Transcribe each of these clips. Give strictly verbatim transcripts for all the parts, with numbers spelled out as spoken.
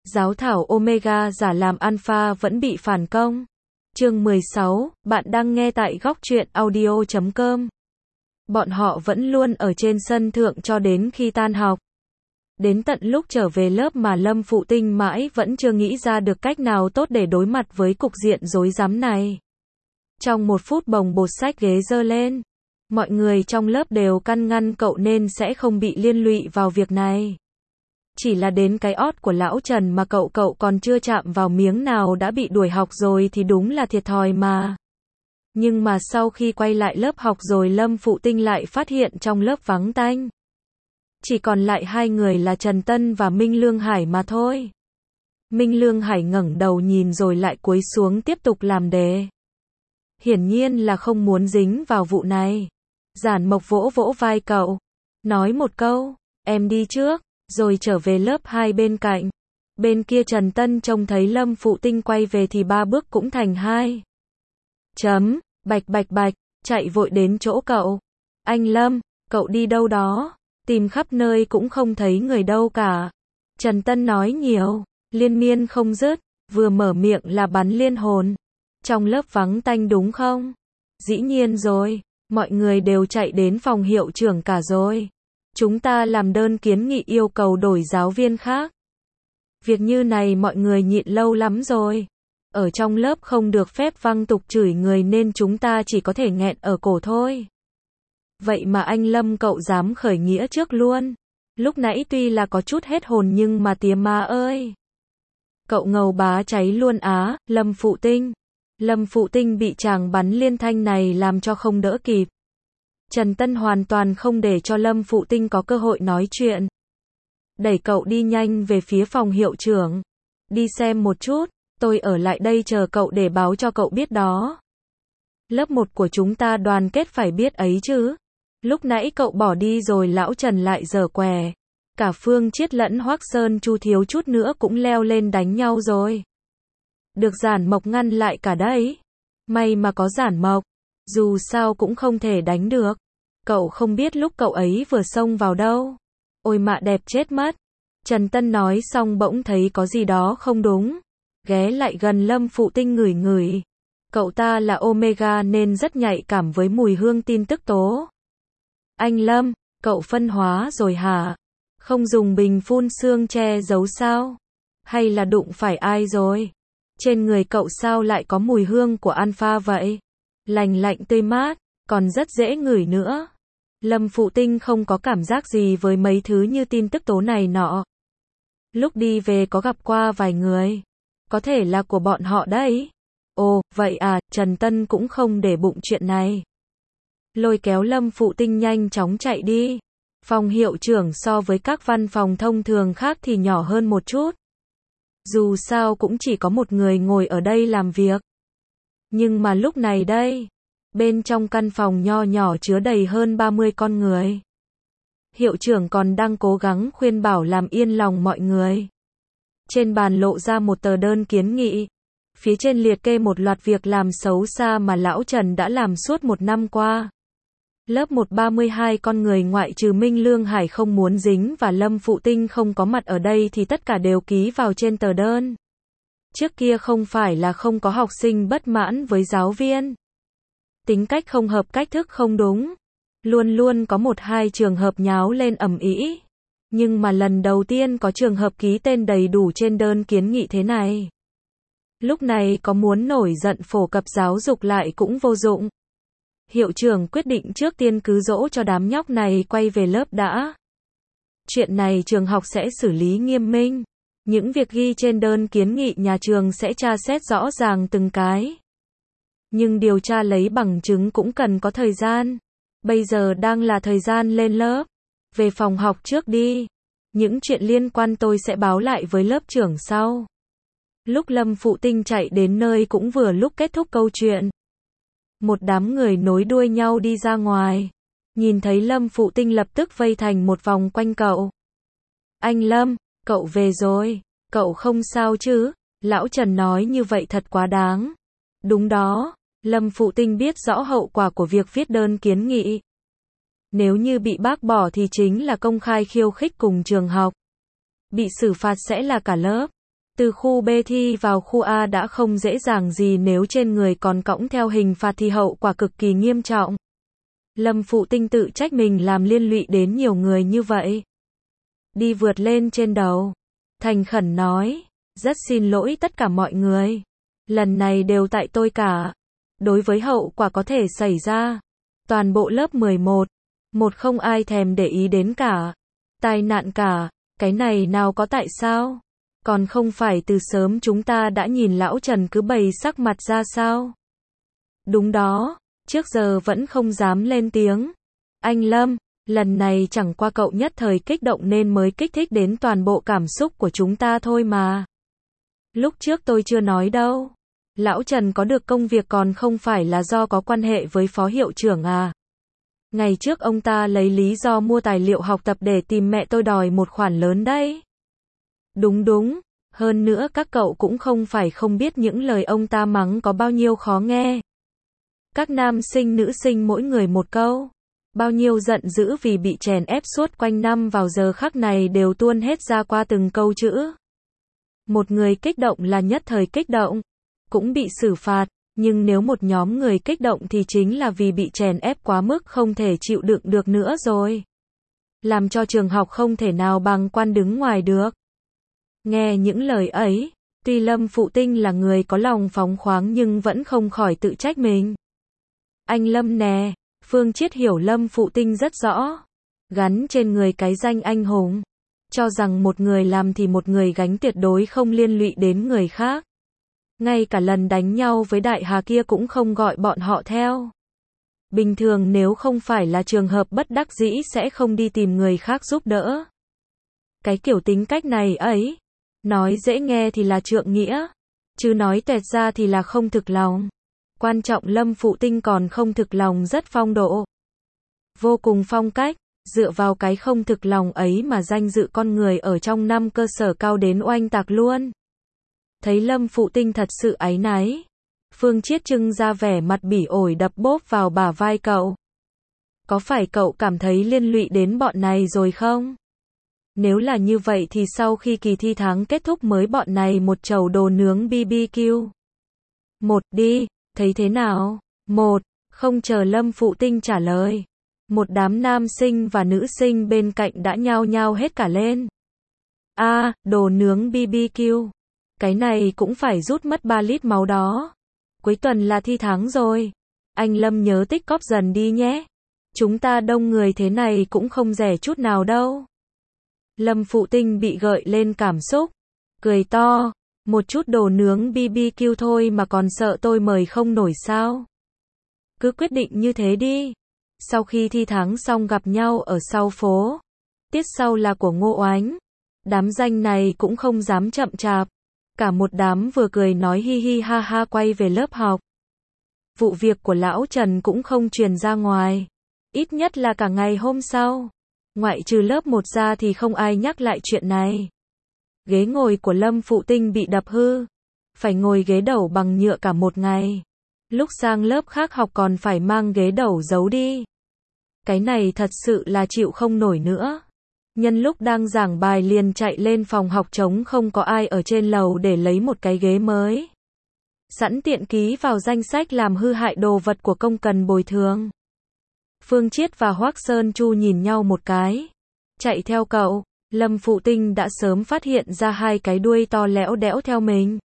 Giáo thảo Omega giả làm Alpha vẫn bị phản công. Chương mười sáu, bạn đang nghe tại góc truyện audio chấm com. Bọn họ vẫn luôn ở trên sân thượng cho đến khi tan học. Đến tận lúc trở về lớp mà Lâm Phụ Tinh mãi vẫn chưa nghĩ ra được cách nào tốt để đối mặt với cục diện rối rắm này. Trong một phút bồng bột xách ghế giơ lên. Mọi người trong lớp đều căn ngăn cậu nên sẽ không bị liên lụy vào việc này. Chỉ là đến cái ót của lão Trần mà cậu cậu còn chưa chạm vào miếng nào đã bị đuổi học rồi thì đúng là thiệt thòi mà. Nhưng mà sau khi quay lại lớp học rồi Lâm Phụ Tinh lại phát hiện trong lớp vắng tanh. Chỉ còn lại hai người là Trần Tân và Minh Lương Hải mà thôi. Minh Lương Hải ngẩng đầu nhìn rồi lại cúi xuống tiếp tục làm đề. Hiển nhiên là không muốn dính vào vụ này. Giản Mộc vỗ vỗ vai cậu. Nói một câu, em đi trước, rồi trở về lớp hai bên cạnh. Bên kia Trần Tân trông thấy Lâm Phụ Tinh quay về thì ba bước cũng thành hai. Chấm, bạch bạch bạch, chạy vội đến chỗ cậu. Anh Lâm, cậu đi đâu đó? Tìm khắp nơi cũng không thấy người đâu cả. Trần Tân nói nhiều, liên miên không dứt, vừa mở miệng là bắn liên hồn. Trong lớp vắng tanh đúng không? Dĩ nhiên rồi, mọi người đều chạy đến phòng hiệu trưởng cả rồi. Chúng ta làm đơn kiến nghị yêu cầu đổi giáo viên khác. Việc như này mọi người nhịn lâu lắm rồi. Ở trong lớp không được phép văng tục chửi người nên chúng ta chỉ có thể nghẹn ở cổ thôi. Vậy mà anh Lâm cậu dám khởi nghĩa trước luôn. Lúc nãy tuy là có chút hết hồn nhưng mà tía má ơi. Cậu ngầu bá cháy luôn á, Lâm Phụ Tinh. Lâm Phụ Tinh bị chàng bắn liên thanh này làm cho không đỡ kịp. Trần Tân hoàn toàn không để cho Lâm Phụ Tinh có cơ hội nói chuyện. Đẩy cậu đi nhanh về phía phòng hiệu trưởng. Đi xem một chút, tôi ở lại đây chờ cậu để báo cho cậu biết đó. Lớp một của chúng ta đoàn kết phải biết ấy chứ. Lúc nãy cậu bỏ đi rồi lão Trần lại giở què. Cả Phương Chiết lẫn Hoắc Sơn Chu thiếu chút nữa cũng leo lên đánh nhau rồi. Được Giản Mộc ngăn lại cả đấy. May mà có Giản Mộc. Dù sao cũng không thể đánh được. Cậu không biết lúc cậu ấy vừa xông vào đâu. Ôi mạ đẹp chết mất. Trần Tân nói xong bỗng thấy có gì đó không đúng. Ghé lại gần Lâm Phụ Tinh ngửi ngửi. Cậu ta là Omega nên rất nhạy cảm với mùi hương tin tức tố. Anh Lâm, cậu phân hóa rồi hả? Không dùng bình phun sương che giấu sao? Hay là đụng phải ai rồi? Trên người cậu sao lại có mùi hương của Alpha vậy? Lành lạnh tươi mát, còn rất dễ ngửi nữa. Lâm Phụ Tinh không có cảm giác gì với mấy thứ như tin tức tố này nọ. Lúc đi về có gặp qua vài người. Có thể là của bọn họ đấy. Ồ, vậy à, Trần Tân cũng không để bụng chuyện này. Lôi kéo Lâm Phụ Tinh nhanh chóng chạy đi. Phòng hiệu trưởng so với các văn phòng thông thường khác thì nhỏ hơn một chút. Dù sao cũng chỉ có một người ngồi ở đây làm việc. Nhưng mà lúc này đây, bên trong căn phòng nho nhỏ chứa đầy hơn ba mươi con người. Hiệu trưởng còn đang cố gắng khuyên bảo làm yên lòng mọi người. Trên bàn lộ ra một tờ đơn kiến nghị. Phía trên liệt kê một loạt việc làm xấu xa mà lão Trần đã làm suốt một năm qua. Lớp một ba mươi hai con người ngoại trừ Minh Lương Hải không muốn dính và Lâm Phụ Tinh không có mặt ở đây thì tất cả đều ký vào trên tờ đơn. Trước kia không phải là không có học sinh bất mãn với giáo viên. Tính cách không hợp, cách thức không đúng. Luôn luôn có một hai trường hợp nháo lên ầm ĩ. Nhưng mà lần đầu tiên có trường hợp ký tên đầy đủ trên đơn kiến nghị thế này. Lúc này có muốn nổi giận phổ cập giáo dục lại cũng vô dụng. Hiệu trưởng quyết định trước tiên cứ dỗ cho đám nhóc này quay về lớp đã. Chuyện này trường học sẽ xử lý nghiêm minh. Những việc ghi trên đơn kiến nghị nhà trường sẽ tra xét rõ ràng từng cái. Nhưng điều tra lấy bằng chứng cũng cần có thời gian. Bây giờ đang là thời gian lên lớp. Về phòng học trước đi. Những chuyện liên quan tôi sẽ báo lại với lớp trưởng sau. Lúc Lâm Phụ Tinh chạy đến nơi cũng vừa lúc kết thúc câu chuyện. Một đám người nối đuôi nhau đi ra ngoài. Nhìn thấy Lâm Phụ Tinh lập tức vây thành một vòng quanh cậu. Anh Lâm, cậu về rồi. Cậu không sao chứ? Lão Trần nói như vậy thật quá đáng. Đúng đó. Lâm Phụ Tinh biết rõ hậu quả của việc viết đơn kiến nghị. Nếu như bị bác bỏ thì chính là công khai khiêu khích cùng trường học. Bị xử phạt sẽ là cả lớp. Từ khu B thi vào khu A đã không dễ dàng gì, nếu trên người còn cõng theo hình phạt thì hậu quả cực kỳ nghiêm trọng. Lâm Phụ Tinh tự trách mình làm liên lụy đến nhiều người như vậy. Đi vượt lên trên đầu. Thành khẩn nói, rất xin lỗi tất cả mọi người. Lần này đều tại tôi cả. Đối với hậu quả có thể xảy ra, toàn bộ lớp mười một, một không ai thèm để ý đến cả. Tai nạn cả, cái này nào có tại sao? Còn không phải từ sớm chúng ta đã nhìn lão Trần cứ bày sắc mặt ra sao? Đúng đó, trước giờ vẫn không dám lên tiếng. Anh Lâm, lần này chẳng qua cậu nhất thời kích động nên mới kích thích đến toàn bộ cảm xúc của chúng ta thôi mà. Lúc trước tôi chưa nói đâu. Lão Trần có được công việc còn không phải là do có quan hệ với phó hiệu trưởng à? Ngày trước ông ta lấy lý do mua tài liệu học tập để tìm mẹ tôi đòi một khoản lớn đấy. Đúng đúng, hơn nữa các cậu cũng không phải không biết những lời ông ta mắng có bao nhiêu khó nghe. Các nam sinh nữ sinh mỗi người một câu. Bao nhiêu giận dữ vì bị chèn ép suốt quanh năm vào giờ khắc này đều tuôn hết ra qua từng câu chữ. Một người kích động là nhất thời kích động, cũng bị xử phạt, nhưng nếu một nhóm người kích động thì chính là vì bị chèn ép quá mức không thể chịu đựng được nữa rồi. Làm cho trường học không thể nào bằng quan đứng ngoài được. Nghe những lời ấy, tuy Lâm Phụ Tinh là người có lòng phóng khoáng nhưng vẫn không khỏi tự trách mình. Anh Lâm nè, Phương Chiết hiểu Lâm Phụ Tinh rất rõ. Gắn trên người cái danh anh hùng. Cho rằng một người làm thì một người gánh, tuyệt đối không liên lụy đến người khác. Ngay cả lần đánh nhau với Đại Hà kia cũng không gọi bọn họ theo. Bình thường nếu không phải là trường hợp bất đắc dĩ sẽ không đi tìm người khác giúp đỡ. Cái kiểu tính cách này ấy, nói dễ nghe thì là trượng nghĩa, chứ nói tuẹt ra thì là không thực lòng. Quan trọng Lâm Phụ Tinh còn không thực lòng rất phong độ. Vô cùng phong cách, dựa vào cái không thực lòng ấy mà danh dự con người ở trong năm cơ sở cao đến oanh tạc luôn. Thấy Lâm Phụ Tinh thật sự áy náy, Phương Chiết trưng ra vẻ mặt bỉ ổi đập bốp vào bả vai cậu. Có phải cậu cảm thấy liên lụy đến bọn này rồi không? Nếu là như vậy thì sau khi kỳ thi tháng kết thúc mới bọn này một chầu đồ nướng bê bê quy. Một đi, thấy thế nào? Một, không chờ Lâm Phụ Tinh trả lời. Một đám nam sinh và nữ sinh bên cạnh đã nhao nhao hết cả lên. A, à, đồ nướng bê bê quy. Cái này cũng phải rút mất ba lít máu đó. Cuối tuần là thi tháng rồi. Anh Lâm nhớ tích cóp dần đi nhé. Chúng ta đông người thế này cũng không rẻ chút nào đâu. Lâm Phụ Tinh bị gợi lên cảm xúc. Cười to. Một chút đồ nướng bê bê quy thôi mà còn sợ tôi mời không nổi sao? Cứ quyết định như thế đi. Sau khi thi tháng xong gặp nhau ở sau phố. Tiết sau là của Ngô Oánh. Đám danh này cũng không dám chậm chạp. Cả một đám vừa cười nói hi hi ha ha quay về lớp học. Vụ việc của lão Trần cũng không truyền ra ngoài. Ít nhất là cả ngày hôm sau. Ngoại trừ lớp một ra thì không ai nhắc lại chuyện này. Ghế ngồi của Lâm Phụ Tinh bị đập hư. Phải ngồi ghế đầu bằng nhựa cả một ngày. Lúc sang lớp khác học còn phải mang ghế đầu giấu đi. Cái này thật sự là chịu không nổi nữa. Nhân lúc đang giảng bài liền chạy lên phòng học trống không có ai ở trên lầu để lấy một cái ghế mới. Sẵn tiện ký vào danh sách làm hư hại đồ vật của công cần bồi thường. Phương Chiết và Hoắc Sơn Chu nhìn nhau một cái. Chạy theo cậu, Lâm Phụ Tinh đã sớm phát hiện ra hai cái đuôi to lẽo đẽo theo mình.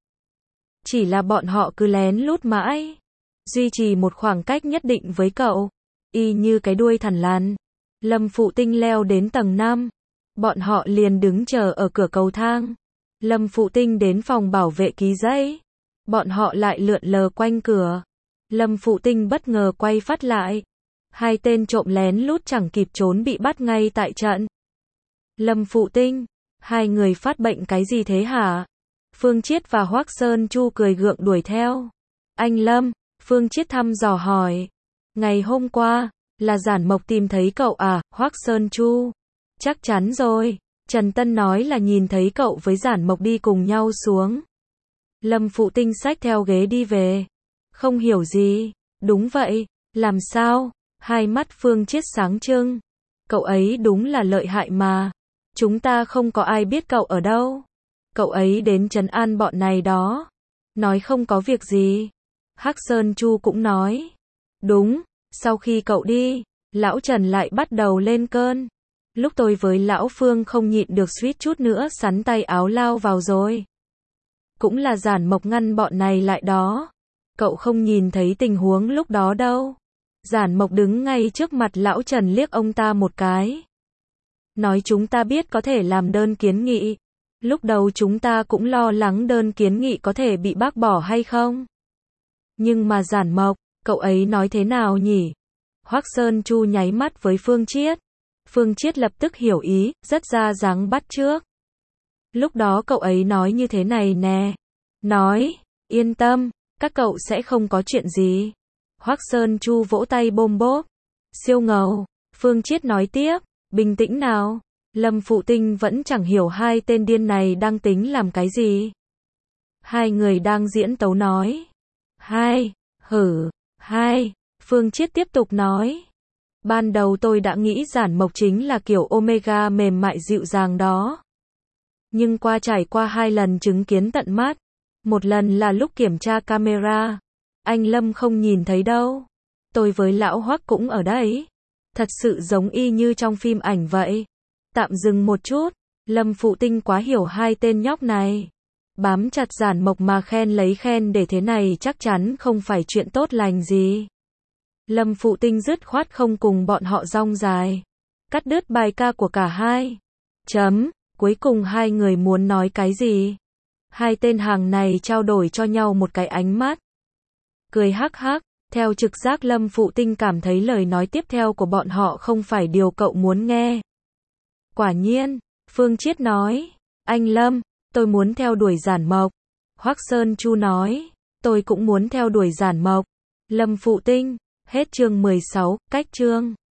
Chỉ là bọn họ cứ lén lút mãi. Duy trì một khoảng cách nhất định với cậu. Y như cái đuôi thằn lằn. Lâm Phụ Tinh leo đến tầng năm. Bọn họ liền đứng chờ ở cửa cầu thang. Lâm Phụ Tinh đến phòng bảo vệ ký giấy. Bọn họ lại lượn lờ quanh cửa. Lâm Phụ Tinh bất ngờ quay phát lại. Hai tên trộm lén lút chẳng kịp trốn bị bắt ngay tại trận. Lâm Phụ Tinh, hai người phát bệnh cái gì thế hả? Phương Chiết và Hoắc Sơn Chu cười gượng đuổi theo. Anh Lâm, Phương Chiết thăm dò hỏi. Ngày hôm qua, là Giản Mộc tìm thấy cậu à? Hoắc Sơn Chu. Chắc chắn rồi, Trần Tân nói là nhìn thấy cậu với Giản Mộc đi cùng nhau xuống. Lâm Phụ Tinh xách theo ghế đi về. Không hiểu gì. Đúng vậy, làm sao? Hai mắt Phương Chiết sáng trưng. Cậu ấy đúng là lợi hại mà. Chúng ta không có ai biết cậu ở đâu. Cậu ấy đến trấn an bọn này đó. Nói không có việc gì. Hắc Sơn Chu cũng nói. Đúng, sau khi cậu đi, lão Trần lại bắt đầu lên cơn. Lúc tôi với lão Phương không nhịn được suýt chút nữa sắn tay áo lao vào rồi. Cũng là Giản Mộc ngăn bọn này lại đó. Cậu không nhìn thấy tình huống lúc đó đâu. Giản Mộc đứng ngay trước mặt lão Trần liếc ông ta một cái. Nói chúng ta biết có thể làm đơn kiến nghị. Lúc đầu chúng ta cũng lo lắng đơn kiến nghị có thể bị bác bỏ hay không. Nhưng mà Giản Mộc, cậu ấy nói thế nào nhỉ? Hoắc Sơn Chu nháy mắt với Phương Chiết. Phương Chiết lập tức hiểu ý, rất ra dáng bắt chước. Lúc đó cậu ấy nói như thế này nè. Nói, yên tâm, các cậu sẽ không có chuyện gì. Hoắc Sơn Chu vỗ tay bôm bốp. Siêu ngầu. Phương Chiết nói tiếp, bình tĩnh nào. Lâm Phụ Tinh vẫn chẳng hiểu hai tên điên này đang tính làm cái gì. Hai người đang diễn tấu nói. Hai, hử, hai. Phương Chiết tiếp tục nói. Ban đầu tôi đã nghĩ Giản Mộc chính là kiểu Omega mềm mại dịu dàng đó. Nhưng qua trải qua hai lần chứng kiến tận mắt. Một lần là lúc kiểm tra camera. Anh Lâm không nhìn thấy đâu. Tôi với lão Hoắc cũng ở đấy. Thật sự giống y như trong phim ảnh vậy. Tạm dừng một chút. Lâm Phụ Tinh quá hiểu hai tên nhóc này. Bám chặt Giản Mộc mà khen lấy khen để thế này chắc chắn không phải chuyện tốt lành gì. Lâm Phụ Tinh dứt khoát không cùng bọn họ rong dài. Cắt đứt bài ca của cả hai. Chấm. Cuối cùng hai người muốn nói cái gì? Hai tên hàng này trao đổi cho nhau một cái ánh mắt. Cười hắc hắc. Theo trực giác Lâm Phụ Tinh cảm thấy lời nói tiếp theo của bọn họ không phải điều cậu muốn nghe. Quả nhiên. Phương Chiết nói. Anh Lâm, tôi muốn theo đuổi Giản Mộc. Hoắc Sơn Chu nói. Tôi cũng muốn theo đuổi Giản Mộc. Lâm Phụ Tinh. Hết chương mười sáu, cách chương.